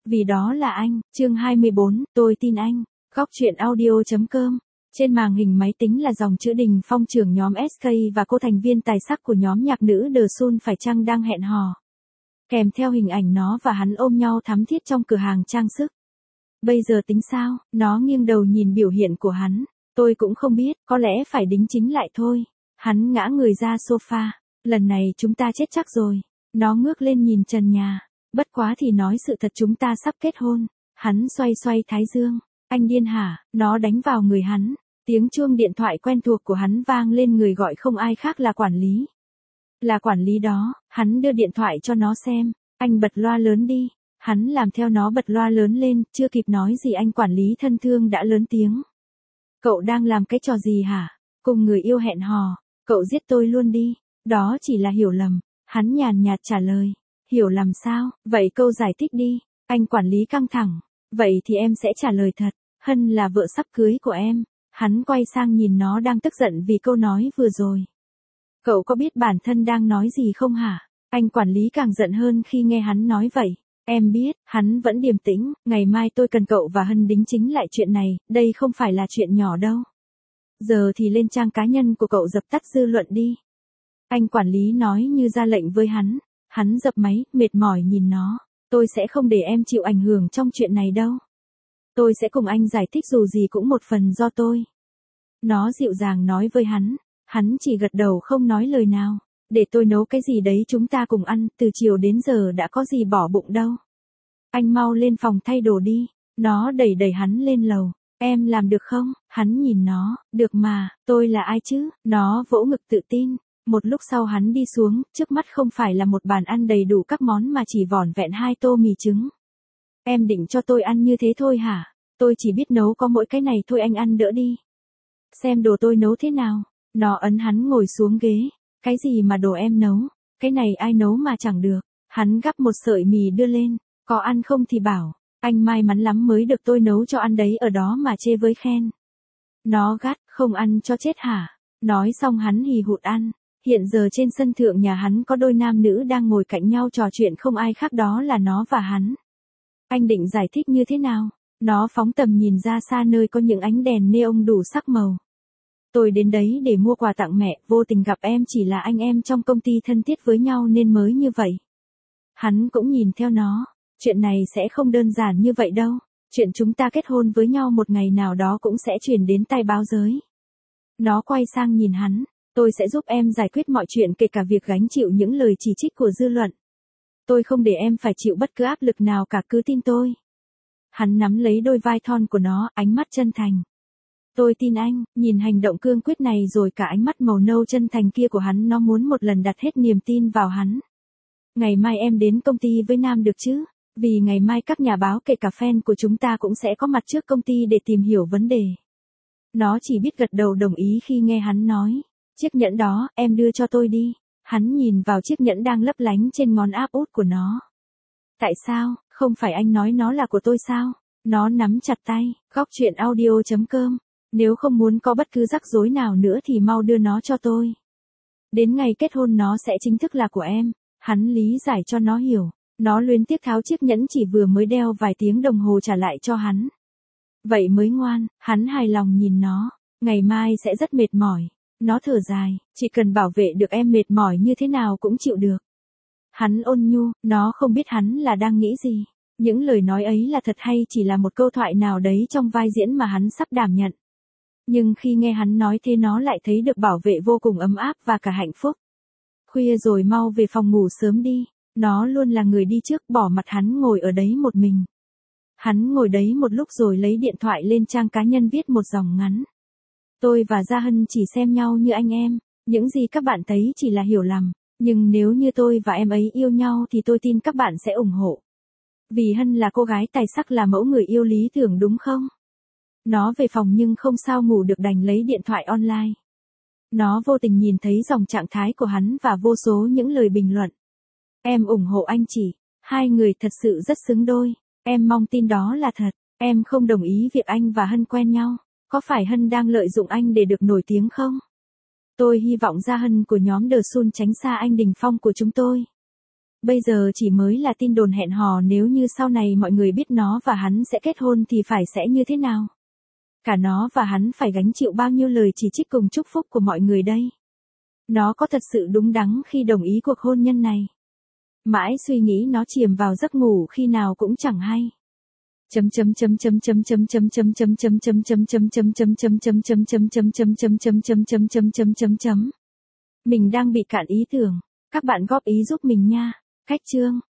Vì đó là anh, chương 24, tôi tin anh. Góc truyện audio.com. Trên màn hình máy tính là dòng chữ Đình Phong trưởng nhóm SK và cô thành viên tài sắc của nhóm nhạc nữ The Sun phải chăng đang hẹn hò. Kèm theo hình ảnh nó và hắn ôm nhau thắm thiết trong cửa hàng trang sức. Bây giờ tính sao? Nó nghiêng đầu nhìn biểu hiện của hắn. Tôi cũng không biết, có lẽ phải đính chính lại thôi. Hắn ngã người ra sofa. Lần này chúng ta chết chắc rồi. Nó ngước lên nhìn trần nhà. Bất quá thì nói sự thật, chúng ta sắp kết hôn. Hắn xoay xoay thái dương. Anh điên hả? Nó đánh vào người hắn. Tiếng chuông điện thoại quen thuộc của hắn vang lên, người gọi không ai khác là quản lý. Là quản lý đó. Hắn đưa điện thoại cho nó xem. Anh bật loa lớn đi. Hắn làm theo nó bật loa lớn lên, chưa kịp nói gì anh quản lý thân thương đã lớn tiếng. Cậu đang làm cái trò gì hả? Cùng người yêu hẹn hò. Cậu giết tôi luôn đi. Đó chỉ là hiểu lầm. Hắn nhàn nhạt trả lời. Hiểu lầm sao? Vậy câu giải thích đi. Anh quản lý căng thẳng. Vậy thì em sẽ trả lời thật. Hân là vợ sắp cưới của em. Hắn quay sang nhìn nó đang tức giận vì câu nói vừa rồi. Cậu có biết bản thân đang nói gì không hả? Anh quản lý càng giận hơn khi nghe hắn nói vậy. Em biết, hắn vẫn điềm tĩnh, ngày mai tôi cần cậu và Hân đính chính lại chuyện này, đây không phải là chuyện nhỏ đâu. Giờ thì lên trang cá nhân của cậu dập tắt dư luận đi. Anh quản lý nói như ra lệnh với hắn. Hắn dập máy, mệt mỏi nhìn nó. Tôi sẽ không để em chịu ảnh hưởng trong chuyện này đâu. Tôi sẽ cùng anh giải thích, dù gì cũng một phần do tôi. Nó dịu dàng nói với hắn. Hắn chỉ gật đầu không nói lời nào. Để tôi nấu cái gì đấy chúng ta cùng ăn, từ chiều đến giờ đã có gì bỏ bụng đâu. Anh mau lên phòng thay đồ đi. Nó đẩy đẩy hắn lên lầu. Em làm được không? Hắn nhìn nó. Được mà, tôi là ai chứ? Nó vỗ ngực tự tin. Một lúc sau hắn đi xuống, trước mắt không phải là một bàn ăn đầy đủ các món mà chỉ vỏn vẹn 2 tô mì trứng. Em định cho tôi ăn như thế thôi hả? Tôi chỉ biết nấu có mỗi cái này thôi, anh ăn đỡ đi. Xem đồ tôi nấu thế nào. Nó ấn hắn ngồi xuống ghế. Cái gì mà đồ em nấu? Cái này ai nấu mà chẳng được. Hắn gắp một sợi mì đưa lên. Có ăn không thì bảo. Anh may mắn lắm mới được tôi nấu cho ăn đấy, ở đó mà chê với khen. Nó gắt, không ăn cho chết hả? Nói xong hắn hì hụt ăn. Hiện giờ trên sân thượng nhà hắn có đôi nam nữ đang ngồi cạnh nhau trò chuyện, không ai khác đó là nó và hắn. Anh định giải thích như thế nào? Nó phóng tầm nhìn ra xa nơi có những ánh đèn neon đủ sắc màu. Tôi đến đấy để mua quà tặng mẹ, vô tình gặp em, chỉ là anh em trong công ty thân thiết với nhau nên mới như vậy. Hắn cũng nhìn theo nó. Chuyện này sẽ không đơn giản như vậy đâu. Chuyện chúng ta kết hôn với nhau một ngày nào đó cũng sẽ truyền đến tai báo giới. Nó quay sang nhìn hắn. Tôi sẽ giúp em giải quyết mọi chuyện, kể cả việc gánh chịu những lời chỉ trích của dư luận. Tôi không để em phải chịu bất cứ áp lực nào cả, cứ tin tôi. Hắn nắm lấy đôi vai thon của nó, ánh mắt chân thành. Tôi tin anh. Nhìn hành động cương quyết này rồi cả ánh mắt màu nâu chân thành kia của hắn, nó muốn một lần đặt hết niềm tin vào hắn. Ngày mai em đến công ty với Nam được chứ? Vì ngày mai các nhà báo kể cả fan của chúng ta cũng sẽ có mặt trước công ty để tìm hiểu vấn đề. Nó chỉ biết gật đầu đồng ý khi nghe hắn nói. Chiếc nhẫn đó, em đưa cho tôi đi. Hắn nhìn vào chiếc nhẫn đang lấp lánh trên ngón áp út của nó. Tại sao? Không phải anh nói nó là của tôi sao? Nó nắm chặt tay. Góc truyện audio.com. Nếu không muốn có bất cứ rắc rối nào nữa thì mau đưa nó cho tôi. Đến ngày kết hôn nó sẽ chính thức là của em. Hắn lý giải cho nó hiểu. Nó luyến tiếc tháo chiếc nhẫn chỉ vừa mới đeo vài tiếng đồng hồ trả lại cho hắn. Vậy mới ngoan. Hắn hài lòng nhìn nó. Ngày mai sẽ rất mệt mỏi. Nó thở dài. Chỉ cần bảo vệ được em, mệt mỏi như thế nào cũng chịu được. Hắn ôn nhu. Nó không biết hắn là đang nghĩ gì. Những lời nói ấy là thật hay chỉ là một câu thoại nào đấy trong vai diễn mà hắn sắp đảm nhận. Nhưng khi nghe hắn nói thế, nó lại thấy được bảo vệ vô cùng ấm áp và cả hạnh phúc. Khuya rồi, mau về phòng ngủ sớm đi. Nó luôn là người đi trước, bỏ mặt hắn ngồi ở đấy một mình. Hắn ngồi đấy một lúc rồi lấy điện thoại lên trang cá nhân viết một dòng ngắn. Tôi và Gia Hân chỉ xem nhau như anh em. Những gì các bạn thấy chỉ là hiểu lầm. Nhưng nếu như tôi và em ấy yêu nhau thì tôi tin các bạn sẽ ủng hộ. Vì Hân là cô gái tài sắc, là mẫu người yêu lý tưởng đúng không? Nó về phòng nhưng không sao ngủ được, đành lấy điện thoại online. Nó vô tình nhìn thấy dòng trạng thái của hắn và vô số những lời bình luận. Em ủng hộ anh chị. Hai người thật sự rất xứng đôi. Em mong tin đó là thật. Em không đồng ý việc anh và Hân quen nhau. Có phải Hân đang lợi dụng anh để được nổi tiếng không? Tôi hy vọng Gia Hân của nhóm The Sun tránh xa anh Đình Phong của chúng tôi. Bây giờ chỉ mới là tin đồn hẹn hò, nếu như sau này mọi người biết nó và hắn sẽ kết hôn thì phải sẽ như thế nào? Cả nó và hắn phải gánh chịu bao nhiêu lời chỉ trích cùng chúc phúc của mọi người đây? Nó có thật sự đúng đắn khi đồng ý cuộc hôn nhân này? Mãi suy nghĩ nó chìm vào giấc ngủ khi nào cũng chẳng hay. Mình đang bị cạn ý tưởng. Các bạn góp ý giúp mình nha. Cách chương